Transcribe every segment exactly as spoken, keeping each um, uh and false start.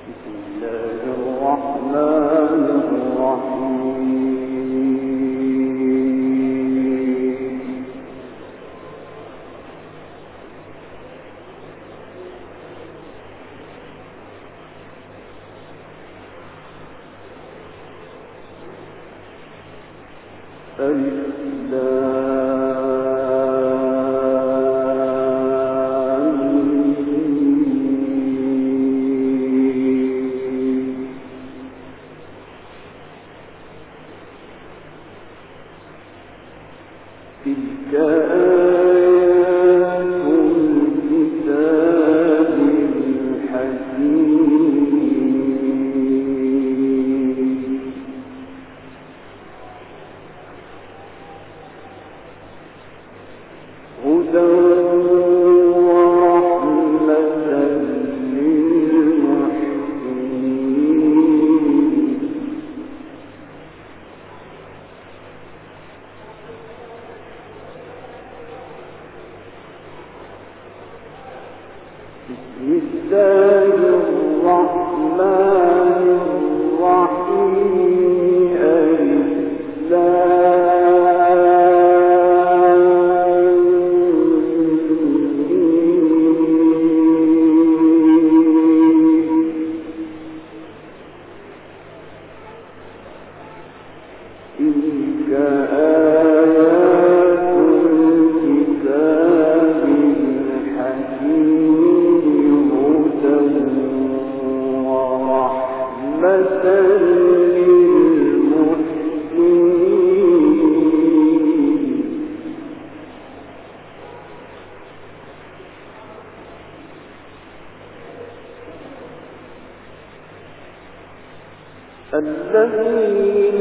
الذين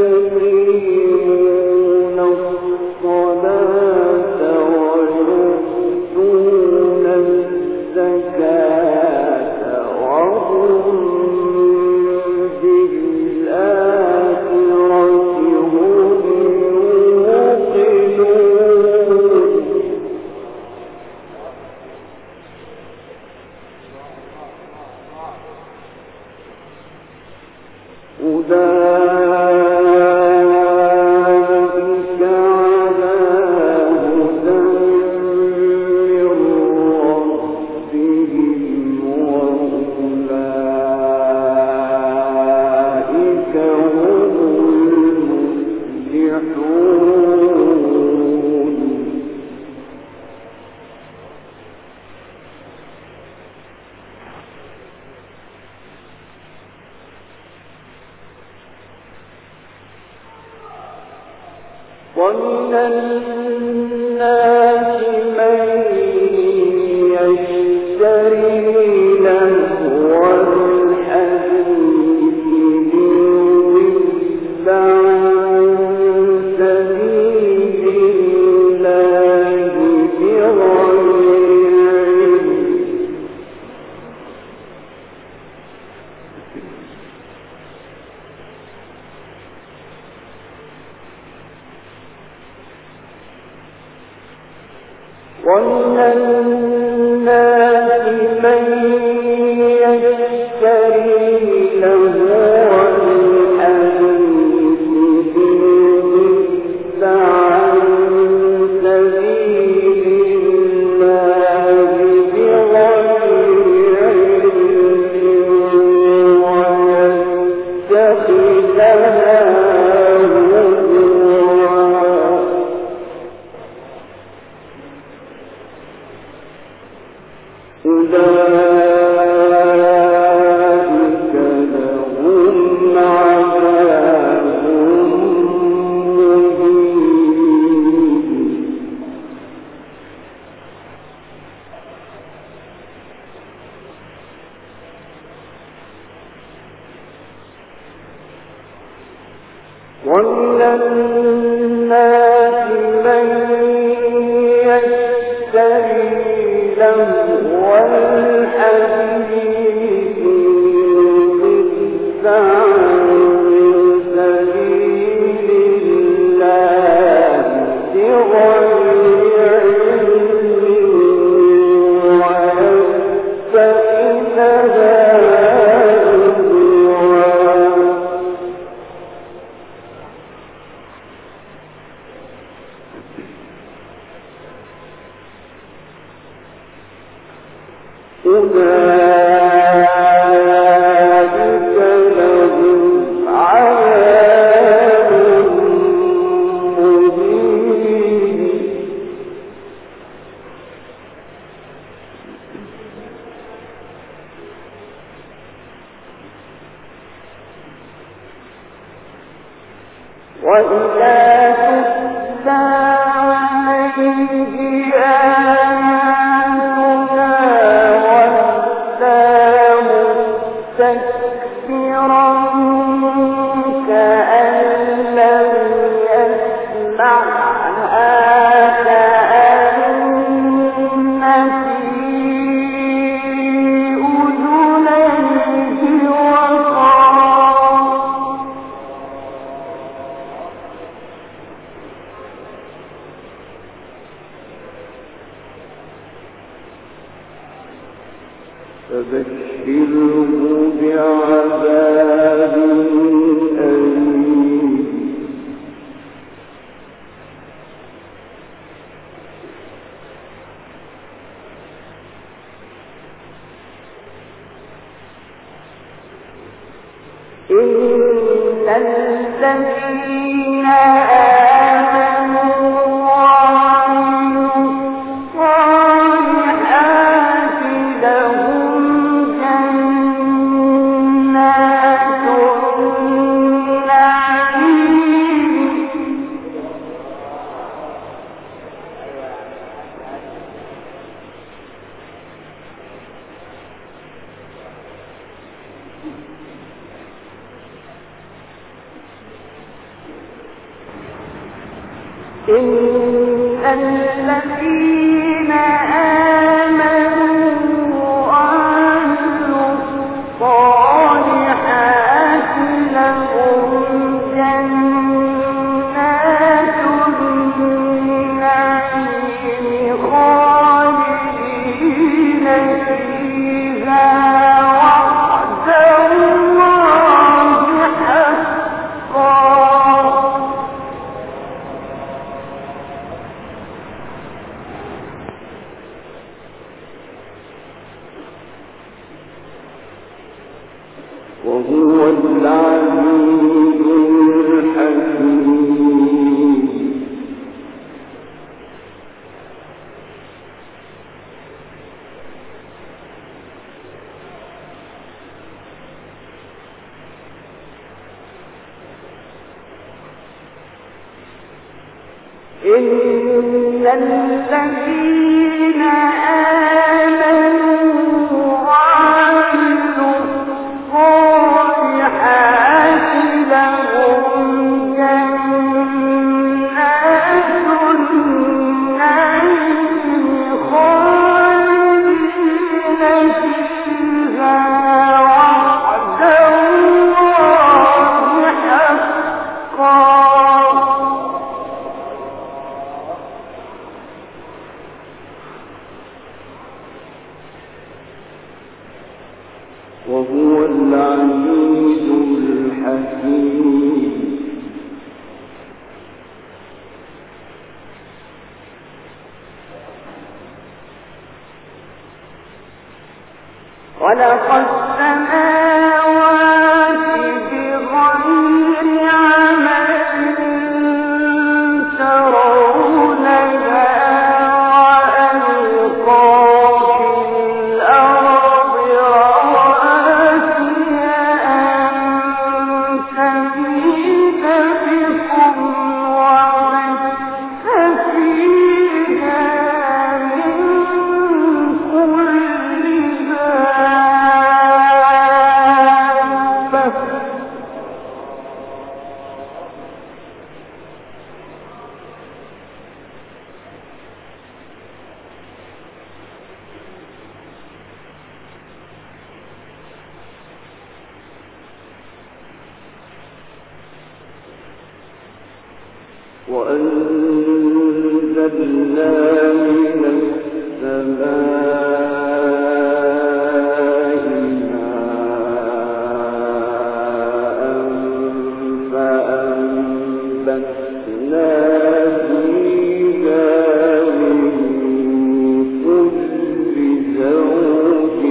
يقيمون الصلاة ويؤتون الزكاة وهم بالآخرة هم يوقنون أولئك على هدى من ربهم وأولئك هم المفلحون ومن الناس من يشتري لهو الحديث ليضل عن سبيل الله بغير علم ومن الناس من يشتري لهو الحديث ليضل عن سبيل الله بغير علم ويتخذها أولئك لهم عذاب مهين ومن الناس من يشتري لهو الحديث ليضل عن سبيل الله بغير علم ويتخذها إن الذين آمنوا وعملوا الصالحات لهم جنات النعيم خالدين فيها وعد الله حقا. وهو العزيز الحكيم. خلق السماوات بغير عمد ترونها وألقى في الأرض رواسي أن تميد بكم وبث فيها من كل وأنزلنا من السماء ماء فأنبتنا فيها من كل زوج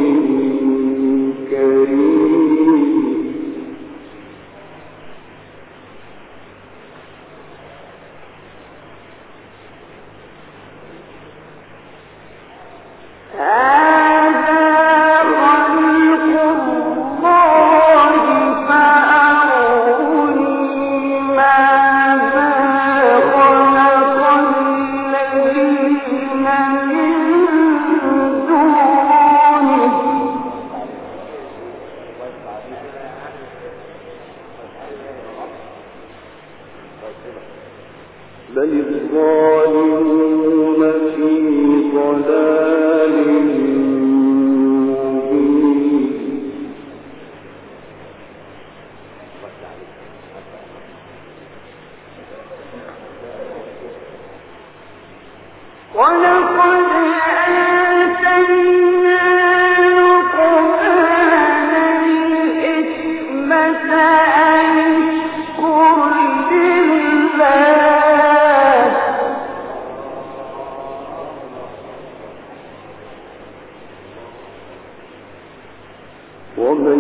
ومن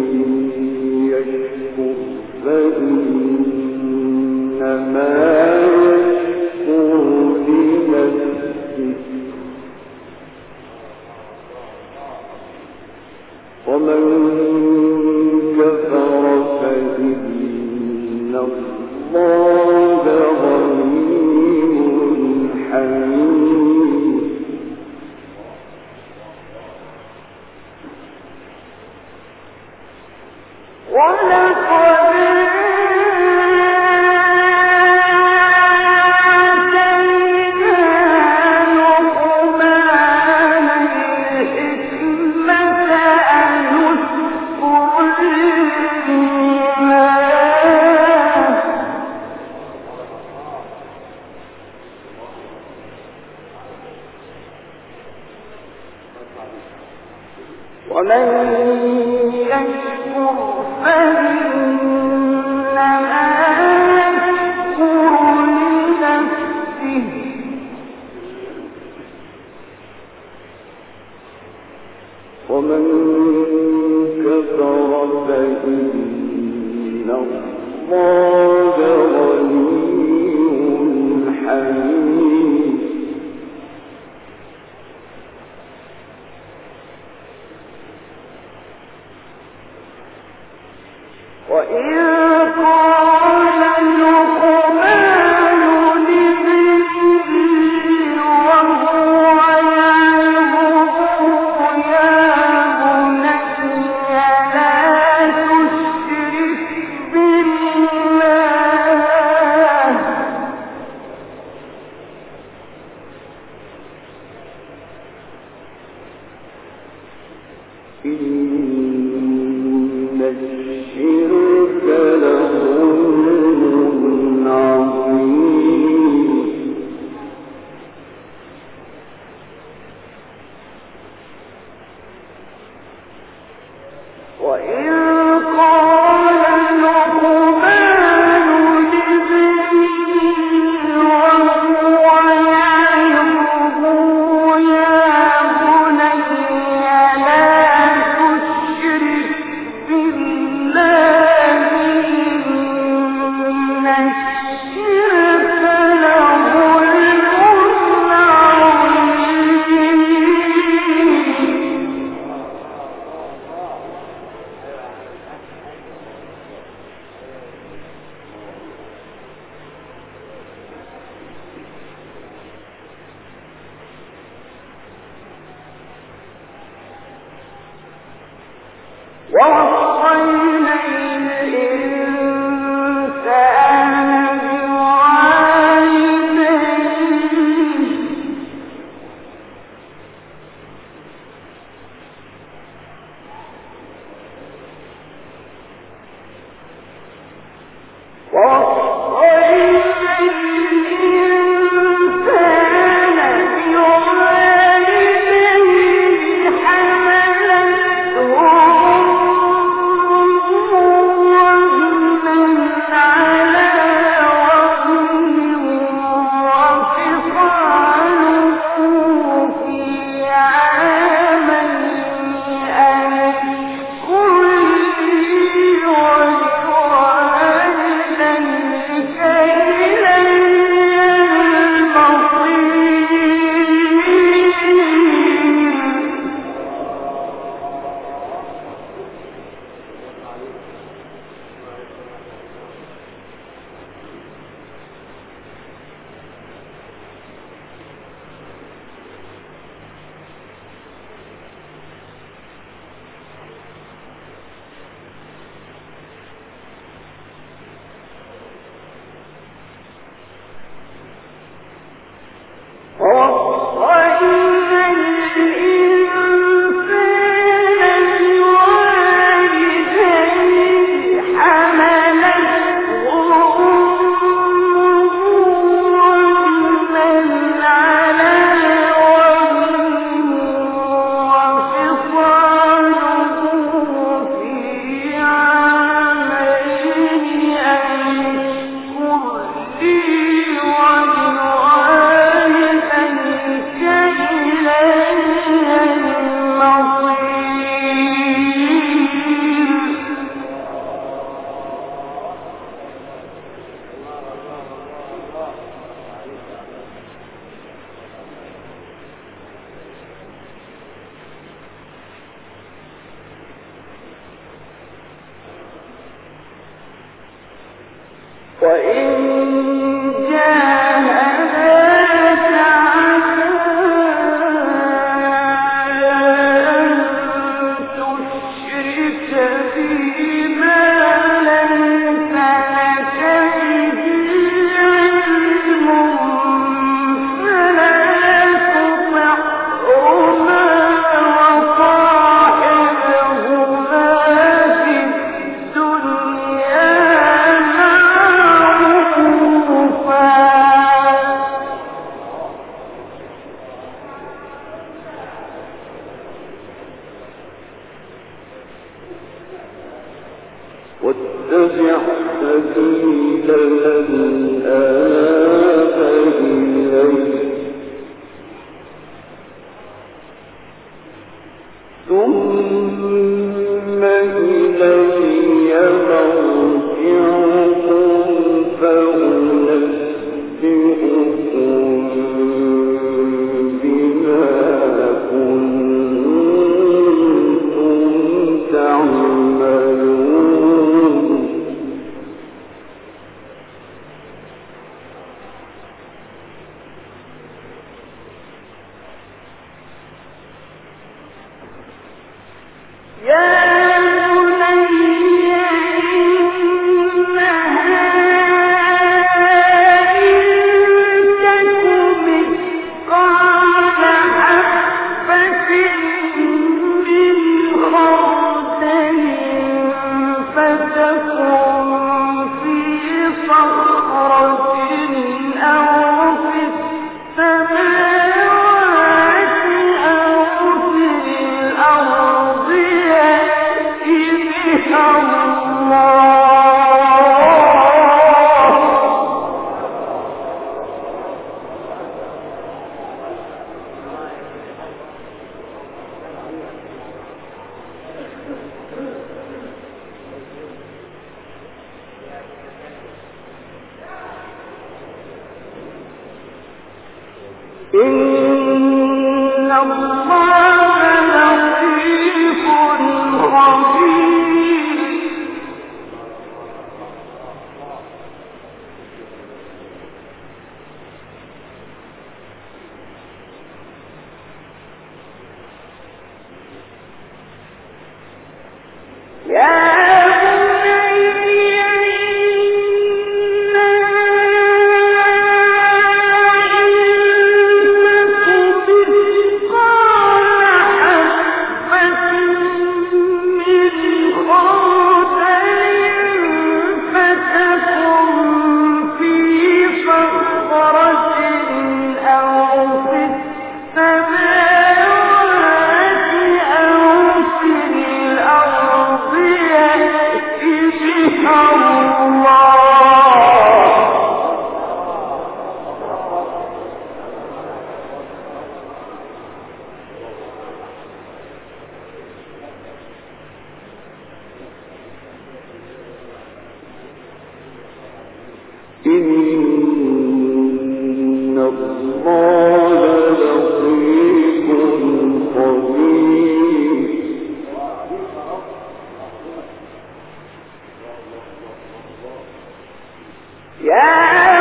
يشكر فإنما يشكر لنفسه ومن كفر فإن الله غني حميد ولقد ومن يشكر فإنما يشكر لنفسه ومن كفر فإن الله غني حميد وإذ قال لقمان لابنه وهو يعظه يا بني لا تشرك بالله إن الشرك لظلم عظيم وإذ قال لقمان لابنه وهو يعظه يا بني لا تشرك بالله إن الشرك لظلم عظيم ووصينا الإنسان بوالديه ووصينا الإنسان بوالديه حملته واتبع سبيل من آب إليه ثم إلي مرجعكم فأنبئكم بما كنتم تعملون يا بني إنها إن تك مثقال حبة من خردل فتكن في صخرة أو في السماوات أو في الأرض يأتي بها الله إن الله لطيف خبير يا إن الله لطيف خبير يا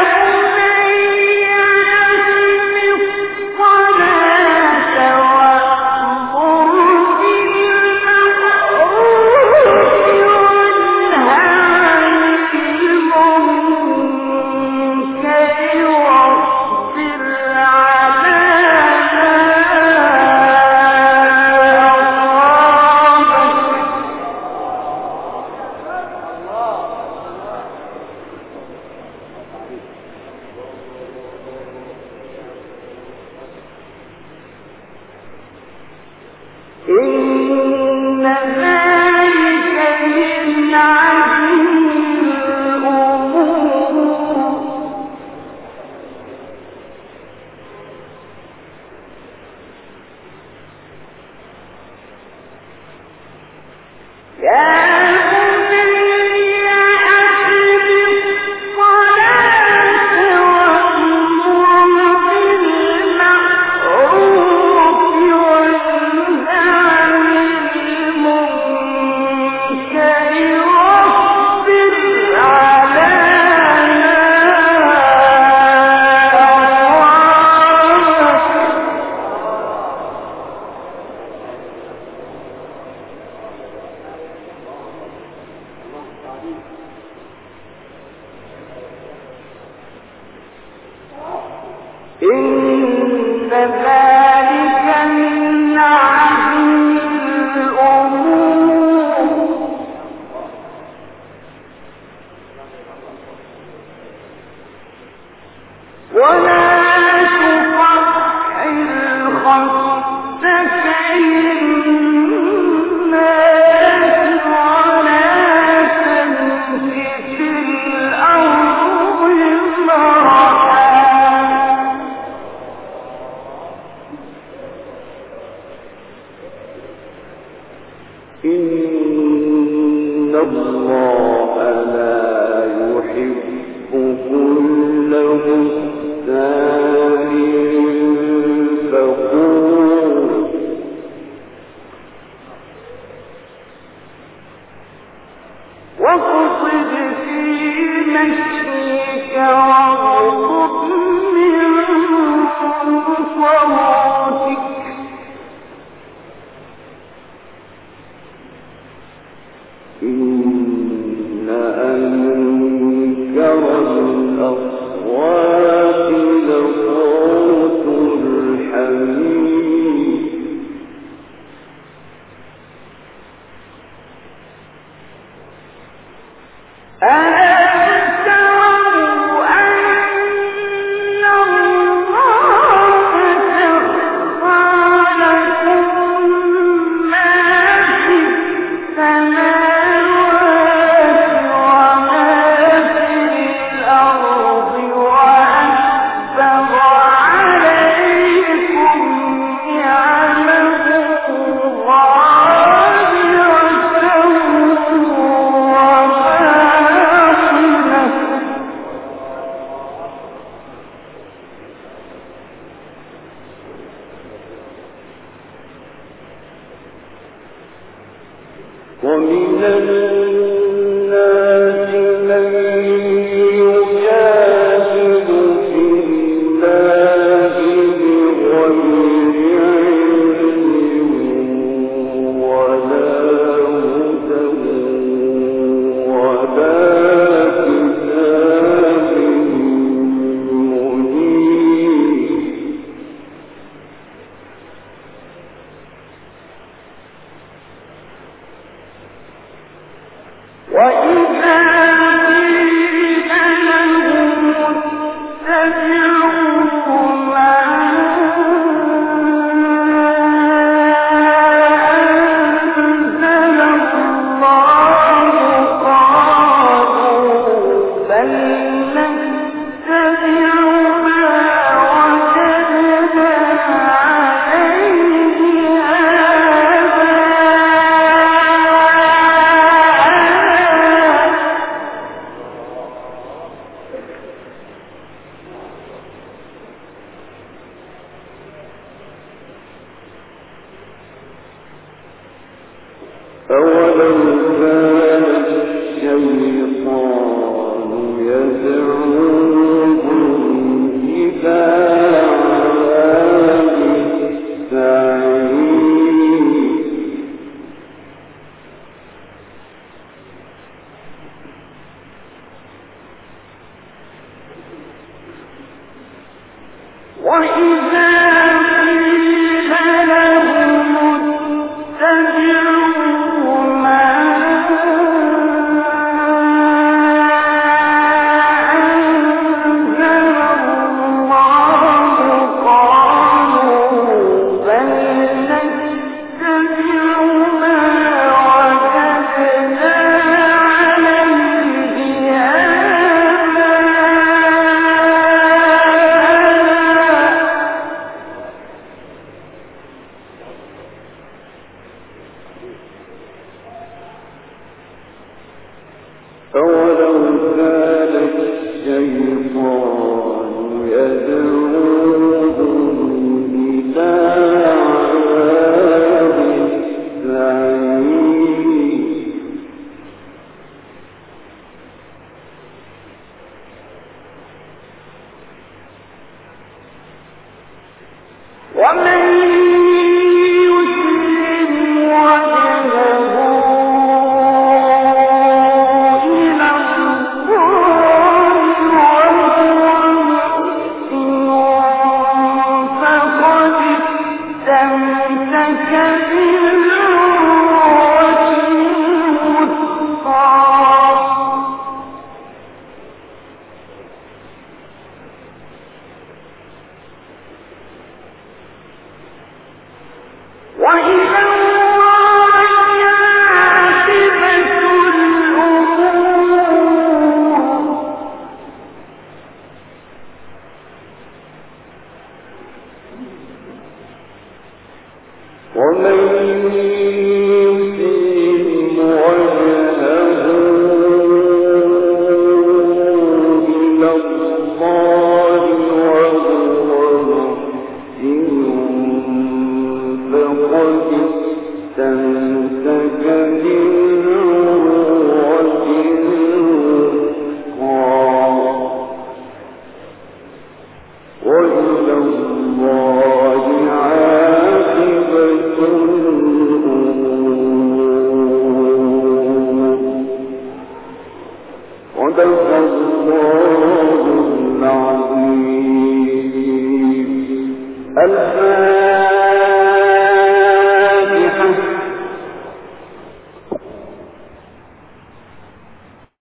إن ذلك من عزم الأمور يا إن ذلك من عزم الأمور ولا تصحر خدك للناس ولا تمن إن الله لا يحب كل مختال فخور واقصد في مشيك واغضض من صوتك إن أنكر الأصوات لصوت الحمير ومن الناس من يجادل في الله بغير علم ولا هدى ولا كتاب منير وإذا قيل لهم اتبعوا ما أنزل الله قالوا بل نتبع ما وجدنا عليه أولو كان الشيطان يدعوهم إلى عذاب السعير وإذا قيل لهم اتبعوا ما أنزل الله قالوا بل نتبع ما وجدنا عليه أولو كان الشيطان يدعوهم إلى عذاب السعير ومن يسلم وجهه إلى الله وهو محسن فقد استمسك بالعروة الوثقى وإلى الله عاقبة الأمور ومن